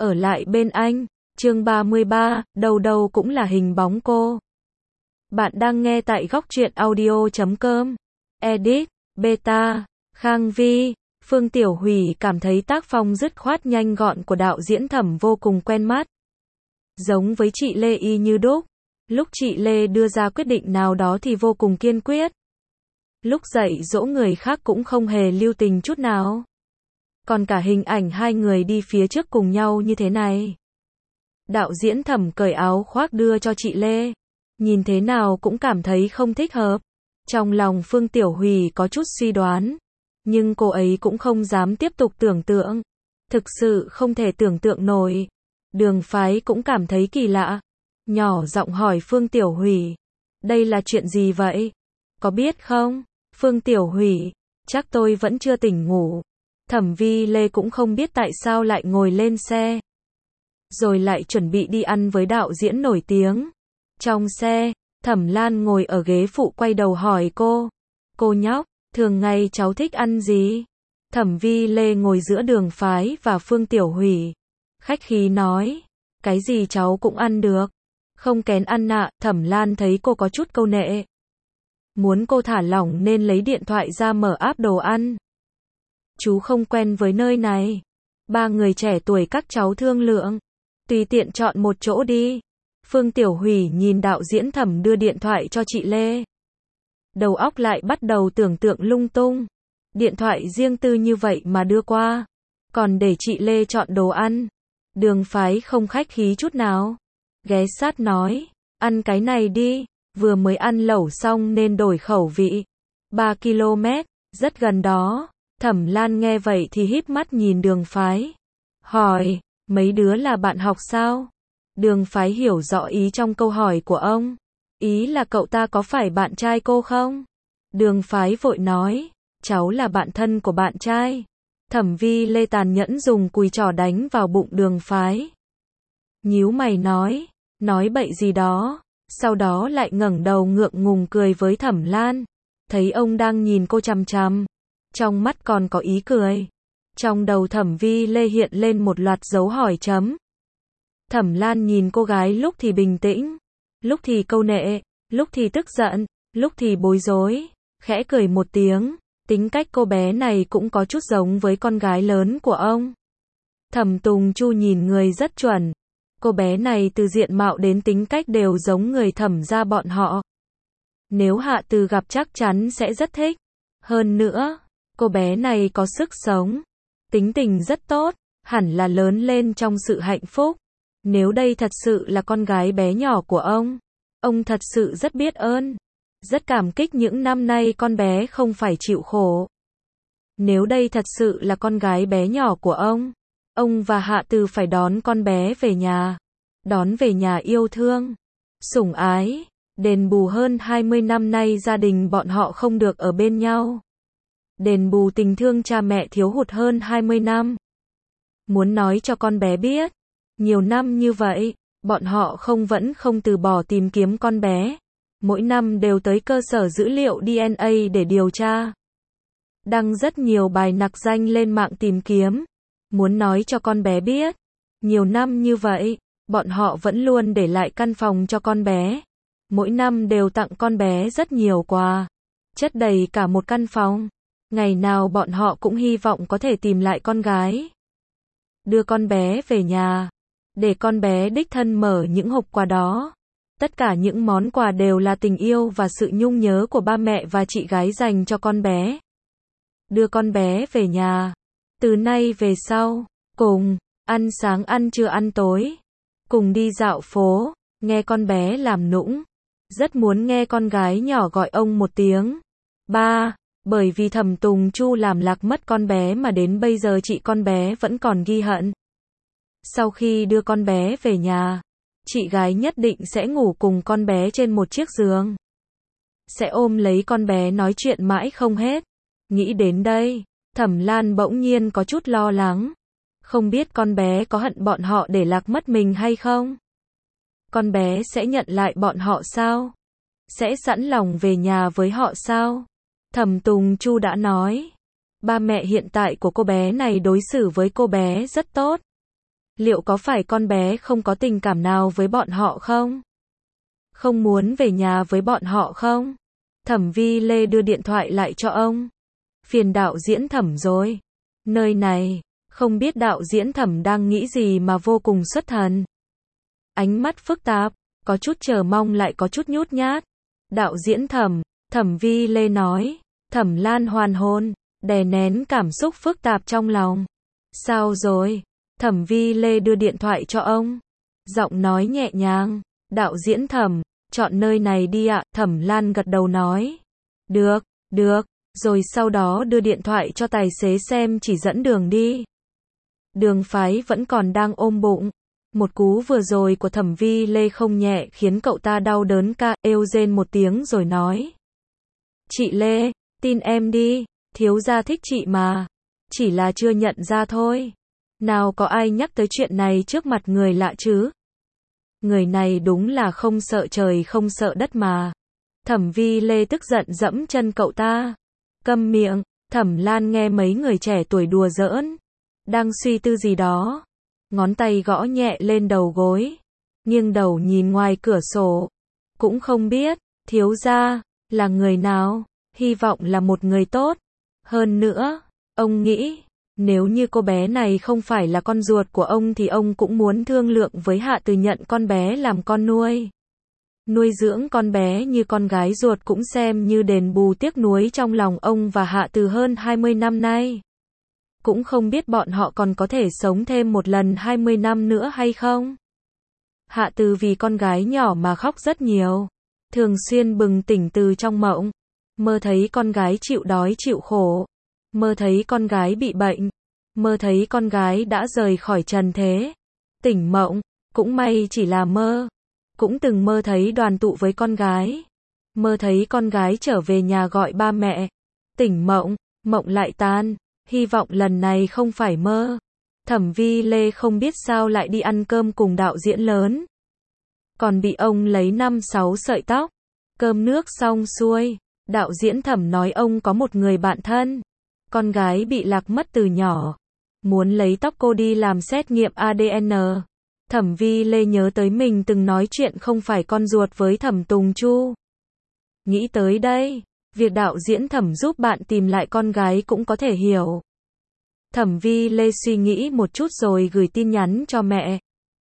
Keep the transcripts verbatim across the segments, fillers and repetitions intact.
ở lại bên anh. Chương ba mươi ba, đầu đầu cũng là hình bóng cô. Bạn đang nghe tại góc truyện audio chấm com. Edit, Beta, Khang Vi. Phương Tiểu Hủy cảm thấy tác phong dứt khoát nhanh gọn của đạo diễn Thẩm vô cùng quen mắt. Giống với chị Lê y như đúc. Lúc chị Lê đưa ra quyết định nào đó thì vô cùng kiên quyết. Lúc dạy dỗ người khác cũng không hề lưu tình chút nào. Còn cả hình ảnh hai người đi phía trước cùng nhau như thế này. Đạo diễn Thẩm cởi áo khoác đưa cho chị Lê. Nhìn thế nào cũng cảm thấy không thích hợp. Trong lòng Phương Tiểu Hủy có chút suy đoán. Nhưng cô ấy cũng không dám tiếp tục tưởng tượng. Thực sự không thể tưởng tượng nổi. Đường Phái cũng cảm thấy kỳ lạ. Nhỏ giọng hỏi Phương Tiểu Hủy. Đây là chuyện gì vậy? Có biết không? Phương Tiểu Hủy. Chắc tôi vẫn chưa tỉnh ngủ. Thẩm Vi Lê cũng không biết tại sao lại ngồi lên xe. Rồi lại chuẩn bị đi ăn với đạo diễn nổi tiếng. Trong xe, Thẩm Lan ngồi ở ghế phụ quay đầu hỏi cô. Cô nhóc, thường ngày cháu thích ăn gì? Thẩm Vi Lê ngồi giữa Đường Phái và Phương Tiểu Hủy. Khách khí nói. Cái gì cháu cũng ăn được. Không kén ăn nạ, Thẩm Lan thấy cô có chút câu nệ. Muốn cô thả lỏng nên lấy điện thoại ra mở app đồ ăn. Chú không quen với nơi này. Ba người trẻ tuổi các cháu thương lượng. Tùy tiện chọn một chỗ đi. Phương Tiểu Hủy nhìn đạo diễn Thẩm đưa điện thoại cho chị Lê. Đầu óc lại bắt đầu tưởng tượng lung tung. Điện thoại riêng tư như vậy mà đưa qua. Còn để chị Lê chọn đồ ăn. Đường Phái không khách khí chút nào. Ghé sát nói. Ăn cái này đi. Vừa mới ăn lẩu xong nên đổi khẩu vị. ba ki lô mét. Rất gần đó. Thẩm Lan nghe vậy thì híp mắt nhìn Đường Phái. Hỏi. Mấy đứa là bạn học sao? Đường Phái hiểu rõ ý trong câu hỏi của ông. Ý là cậu ta có phải bạn trai cô không? Đường Phái vội nói. Cháu là bạn thân của bạn trai. Thẩm Vi Lê tàn nhẫn dùng cùi trỏ đánh vào bụng Đường Phái. Nhíu mày nói. Nói bậy gì đó. Sau đó lại ngẩng đầu ngượng ngùng cười với Thẩm Lan. Thấy ông đang nhìn cô chằm chằm. Trong mắt còn có ý cười. Trong đầu Thẩm Vi Lê hiện lên một loạt dấu hỏi chấm. Thẩm Lan nhìn cô gái lúc thì bình tĩnh, lúc thì câu nệ, lúc thì tức giận, lúc thì bối rối, khẽ cười một tiếng. Tính cách cô bé này cũng có chút giống với con gái lớn của ông. Thẩm Tùng Chu nhìn người rất chuẩn. Cô bé này từ diện mạo đến tính cách đều giống người Thẩm gia bọn họ. Nếu Hạ Từ gặp chắc chắn sẽ rất thích. Hơn nữa, cô bé này có sức sống. Tính tình rất tốt, hẳn là lớn lên trong sự hạnh phúc. Nếu đây thật sự là con gái bé nhỏ của ông, ông thật sự rất biết ơn. Rất cảm kích những năm nay con bé không phải chịu khổ. Nếu đây thật sự là con gái bé nhỏ của ông, ông và Hạ Từ phải đón con bé về nhà. Đón về nhà yêu thương, sủng ái, đền bù hơn hai mươi năm nay gia đình bọn họ không được ở bên nhau. Đền bù tình thương cha mẹ thiếu hụt hơn hai mươi năm. Muốn nói cho con bé biết, nhiều năm như vậy, bọn họ không vẫn không từ bỏ tìm kiếm con bé. Mỗi năm đều tới cơ sở dữ liệu đê en a để điều tra. Đăng rất nhiều bài nặc danh lên mạng tìm kiếm. Muốn nói cho con bé biết, nhiều năm như vậy, bọn họ vẫn luôn để lại căn phòng cho con bé. Mỗi năm đều tặng con bé rất nhiều quà. Chất đầy cả một căn phòng. Ngày nào bọn họ cũng hy vọng có thể tìm lại con gái. Đưa con bé về nhà. Để con bé đích thân mở những hộp quà đó. Tất cả những món quà đều là tình yêu và sự nhung nhớ của ba mẹ và chị gái dành cho con bé. Đưa con bé về nhà. Từ nay về sau, cùng, ăn sáng ăn trưa ăn tối. Cùng đi dạo phố, nghe con bé làm nũng. Rất muốn nghe con gái nhỏ gọi ông một tiếng. Ba, bởi vì Thẩm Tùng Chu làm lạc mất con bé mà đến bây giờ chị con bé vẫn còn ghi hận. Sau khi đưa con bé về nhà, chị gái nhất định sẽ ngủ cùng con bé trên một chiếc giường. Sẽ ôm lấy con bé nói chuyện mãi không hết. Nghĩ đến đây, Thẩm Lan bỗng nhiên có chút lo lắng. Không biết con bé có hận bọn họ để lạc mất mình hay không? Con bé sẽ nhận lại bọn họ sao? Sẽ sẵn lòng về nhà với họ sao? Thẩm Tùng Chu đã nói. Ba mẹ hiện tại của cô bé này đối xử với cô bé rất tốt. Liệu có phải con bé không có tình cảm nào với bọn họ không? Không muốn về nhà với bọn họ không? Thẩm Vi Lê đưa điện thoại lại cho ông. Phiền đạo diễn Thẩm rồi. Nơi này, không biết đạo diễn Thẩm đang nghĩ gì mà vô cùng xuất thần. Ánh mắt phức tạp, có chút chờ mong lại có chút nhút nhát. Đạo diễn Thẩm, Thẩm Vi Lê nói. Thẩm Lan hoàn hồn, đè nén cảm xúc phức tạp trong lòng. Sao rồi? Thẩm Vi Lê đưa điện thoại cho ông. Giọng nói nhẹ nhàng. Đạo diễn Thẩm, chọn nơi này đi ạ. Thẩm Lan gật đầu nói. Được, được. Rồi sau đó đưa điện thoại cho tài xế xem chỉ dẫn đường đi. Đường Phái vẫn còn đang ôm bụng. Một cú vừa rồi của Thẩm Vi Lê không nhẹ khiến cậu ta đau đớn ca êu rên một tiếng rồi nói. Chị Lê, tin em đi, thiếu gia thích chị mà. Chỉ là chưa nhận ra thôi. Nào có ai nhắc tới chuyện này trước mặt người lạ chứ? Người này đúng là không sợ trời không sợ đất mà. Thẩm Vi Lê tức giận dẫm chân cậu ta. Câm miệng. Thẩm Lan nghe mấy người trẻ tuổi đùa giỡn. Đang suy tư gì đó. Ngón tay gõ nhẹ lên đầu gối. Nghiêng đầu nhìn ngoài cửa sổ. Cũng không biết, thiếu gia, là người nào. Hy vọng là một người tốt. Hơn nữa, ông nghĩ, nếu như cô bé này không phải là con ruột của ông thì ông cũng muốn thương lượng với Hạ Từ nhận con bé làm con nuôi. Nuôi dưỡng con bé như con gái ruột cũng xem như đền bù tiếc nuối trong lòng ông và Hạ Từ hơn hai mươi năm nay. Cũng không biết bọn họ còn có thể sống thêm một lần hai mươi năm nữa hay không. Hạ Từ vì con gái nhỏ mà khóc rất nhiều. Thường xuyên bừng tỉnh từ trong mộng. Mơ thấy con gái chịu đói chịu khổ. Mơ thấy con gái bị bệnh. Mơ thấy con gái đã rời khỏi trần thế. Tỉnh mộng, cũng may chỉ là mơ. Cũng từng mơ thấy đoàn tụ với con gái. Mơ thấy con gái trở về nhà gọi ba mẹ. Tỉnh mộng, mộng lại tan. Hy vọng lần này không phải mơ. Thẩm Vi Lê không biết sao lại đi ăn cơm cùng đạo diễn lớn. Còn bị ông lấy năm sáu sợi tóc. Cơm nước xong xuôi. Đạo diễn Thẩm nói ông có một người bạn thân. Con gái bị lạc mất từ nhỏ. Muốn lấy tóc cô đi làm xét nghiệm a đê en. Thẩm Vi Lê nhớ tới mình từng nói chuyện không phải con ruột với Thẩm Tùng Chu. Nghĩ tới đây, việc đạo diễn Thẩm giúp bạn tìm lại con gái cũng có thể hiểu. Thẩm Vi Lê suy nghĩ một chút rồi gửi tin nhắn cho mẹ.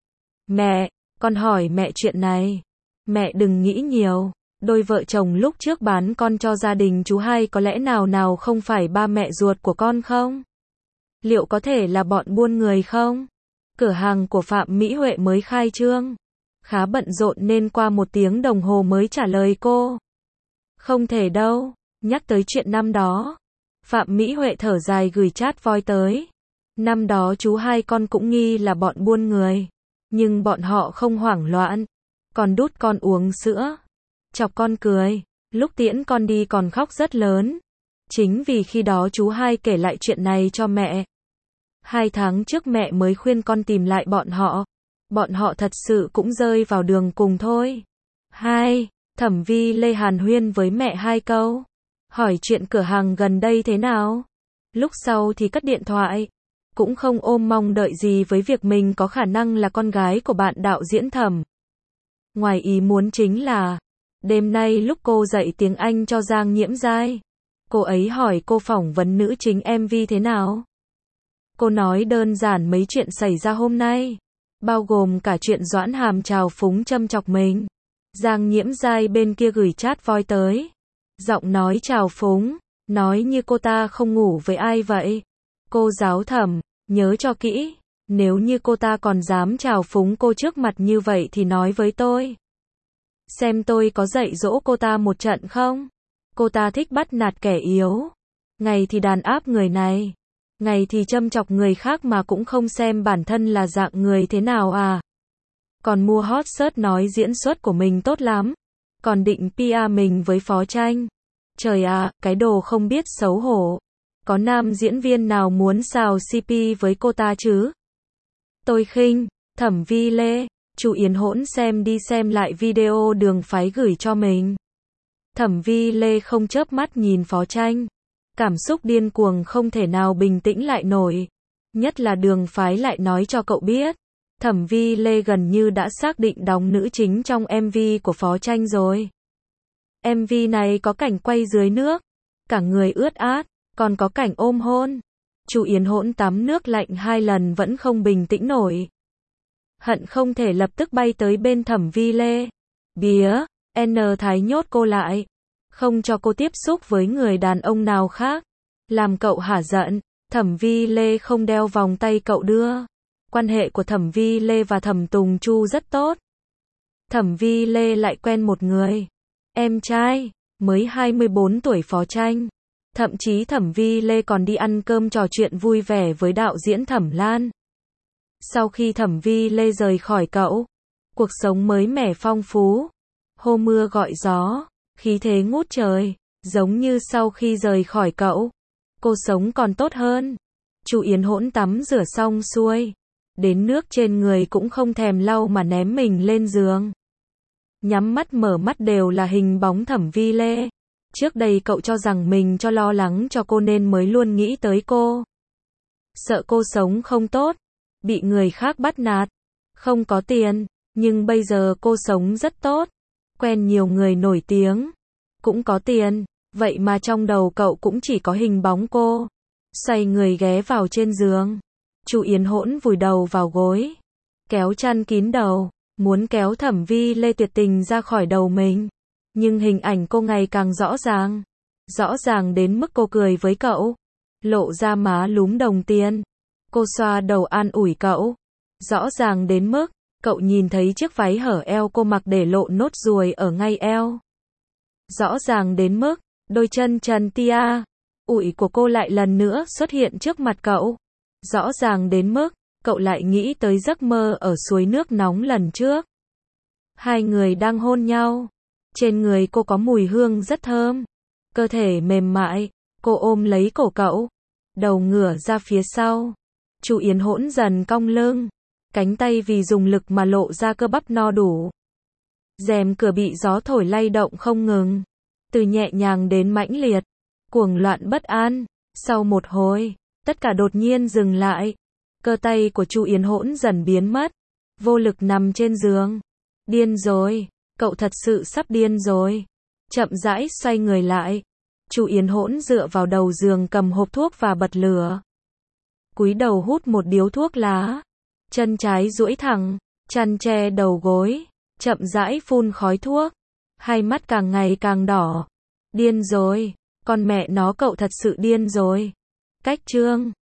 Mẹ, con hỏi mẹ chuyện này. Mẹ đừng nghĩ nhiều. Đôi vợ chồng lúc trước bán con cho gia đình chú hai có lẽ nào nào không phải ba mẹ ruột của con không? Liệu có thể là bọn buôn người không? Cửa hàng của Phạm Mỹ Huệ mới khai trương. Khá bận rộn nên qua một tiếng đồng hồ mới trả lời cô. Không thể đâu. Nhắc tới chuyện năm đó. Phạm Mỹ Huệ thở dài gửi chat voi tới. Năm đó chú hai con cũng nghi là bọn buôn người. Nhưng bọn họ không hoảng loạn. Còn đút con uống sữa. Chọc con cười. Lúc tiễn con đi còn khóc rất lớn. Chính vì khi đó chú hai kể lại chuyện này cho mẹ. Hai tháng trước mẹ mới khuyên con tìm lại bọn họ. Bọn họ thật sự cũng rơi vào đường cùng thôi. Hai, Thẩm Vi Lê hàn huyên với mẹ hai câu. Hỏi chuyện cửa hàng gần đây thế nào. Lúc sau thì cất điện thoại. Cũng không ôm mong đợi gì với việc mình có khả năng là con gái của bạn đạo diễn Thẩm. Ngoài ý muốn chính là, đêm nay lúc cô dạy tiếng Anh cho Giang Nhiễm Giai, cô ấy hỏi cô phỏng vấn nữ chính em vê thế nào. Cô nói đơn giản mấy chuyện xảy ra hôm nay, bao gồm cả chuyện Doãn Hàm trào phúng châm chọc mình. Giang Nhiễm Giai bên kia gửi chat voi tới. Giọng nói trào phúng, nói như cô ta không ngủ với ai vậy. Cô giáo Thẩm, nhớ cho kỹ, nếu như cô ta còn dám trào phúng cô trước mặt như vậy thì nói với tôi. Xem tôi có dạy dỗ cô ta một trận không? Cô ta thích bắt nạt kẻ yếu. Ngày thì đàn áp người này. Ngày thì châm chọc người khác mà cũng không xem bản thân là dạng người thế nào à. Còn mua hot search nói diễn xuất của mình tốt lắm. Còn định pê e mình với Phó Tranh. Trời ạ, cái đồ không biết xấu hổ. Có nam diễn viên nào muốn xào xê pê với cô ta chứ? Tôi khinh. Thẩm Vi Lê. Chu Yến Hỗn xem đi xem lại video Đường Phái gửi cho mình. Thẩm Vi Lê không chớp mắt nhìn Phó Tranh. Cảm xúc điên cuồng không thể nào bình tĩnh lại nổi. Nhất là Đường Phái lại nói cho cậu biết. Thẩm Vi Lê gần như đã xác định đóng nữ chính trong em vê của Phó Tranh rồi. em vê này có cảnh quay dưới nước, cả người ướt át, còn có cảnh ôm hôn. Chu Yến Hỗn tắm nước lạnh hai lần vẫn không bình tĩnh nổi. Hận không thể lập tức bay tới bên Thẩm Vi Lê. Bía, N Thái nhốt cô lại. Không cho cô tiếp xúc với người đàn ông nào khác. Làm cậu hả giận, Thẩm Vi Lê không đeo vòng tay cậu đưa. Quan hệ của Thẩm Vi Lê và Thẩm Tùng Chu rất tốt. Thẩm Vi Lê lại quen một người. Em trai, mới hai mươi bốn tuổi Phó Tranh. Thậm chí Thẩm Vi Lê còn đi ăn cơm trò chuyện vui vẻ với đạo diễn Thẩm Lan. Sau khi Thẩm Vi Lê rời khỏi cậu, cuộc sống mới mẻ phong phú. Hô mưa gọi gió, khí thế ngút trời, giống như sau khi rời khỏi cậu, cô sống còn tốt hơn. Chu Yến Hỗn tắm rửa xong xuôi, đến nước trên người cũng không thèm lau mà ném mình lên giường. Nhắm mắt mở mắt đều là hình bóng Thẩm Vi Lê. Trước đây cậu cho rằng mình cho lo lắng cho cô nên mới luôn nghĩ tới cô. Sợ cô sống không tốt, bị người khác bắt nạt, không có tiền, nhưng bây giờ cô sống rất tốt, quen nhiều người nổi tiếng, cũng có tiền, vậy mà trong đầu cậu cũng chỉ có hình bóng cô. Xoay người ghé vào trên giường, Chu Yến Hỗn vùi đầu vào gối, kéo chăn kín đầu, muốn kéo Thẩm Vi Lê tuyệt tình ra khỏi đầu mình. Nhưng hình ảnh cô ngày càng rõ ràng, rõ ràng đến mức cô cười với cậu, lộ ra má lúm đồng tiền. Cô xoa đầu an ủi cậu, rõ ràng đến mức cậu nhìn thấy chiếc váy hở eo cô mặc để lộ nốt ruồi ở ngay eo. Rõ ràng đến mức đôi chân trần tia ủi của cô lại lần nữa xuất hiện trước mặt cậu. Rõ ràng đến mức cậu lại nghĩ tới giấc mơ ở suối nước nóng lần trước. Hai người đang hôn nhau. Trên người cô có mùi hương rất thơm. Cơ thể mềm mại, cô ôm lấy cổ cậu, đầu ngửa ra phía sau. Chu Yến Hỗn dần cong lưng, cánh tay vì dùng lực mà lộ ra cơ bắp no đủ. Rèm cửa bị gió thổi lay động không ngừng, từ nhẹ nhàng đến mãnh liệt, cuồng loạn bất an. Sau một hồi, tất cả đột nhiên dừng lại. Cơ tay của Chu Yến Hỗn dần biến mất, vô lực nằm trên giường. Điên rồi, cậu thật sự sắp điên rồi. Chậm rãi xoay người lại. Chu Yến Hỗn dựa vào đầu giường cầm hộp thuốc và bật lửa. Cúi đầu hút một điếu thuốc lá. Chân trái duỗi thẳng, chăn che đầu gối, chậm rãi phun khói thuốc. Hai mắt càng ngày càng đỏ. Điên rồi, con mẹ nó cậu thật sự điên rồi. Cách chương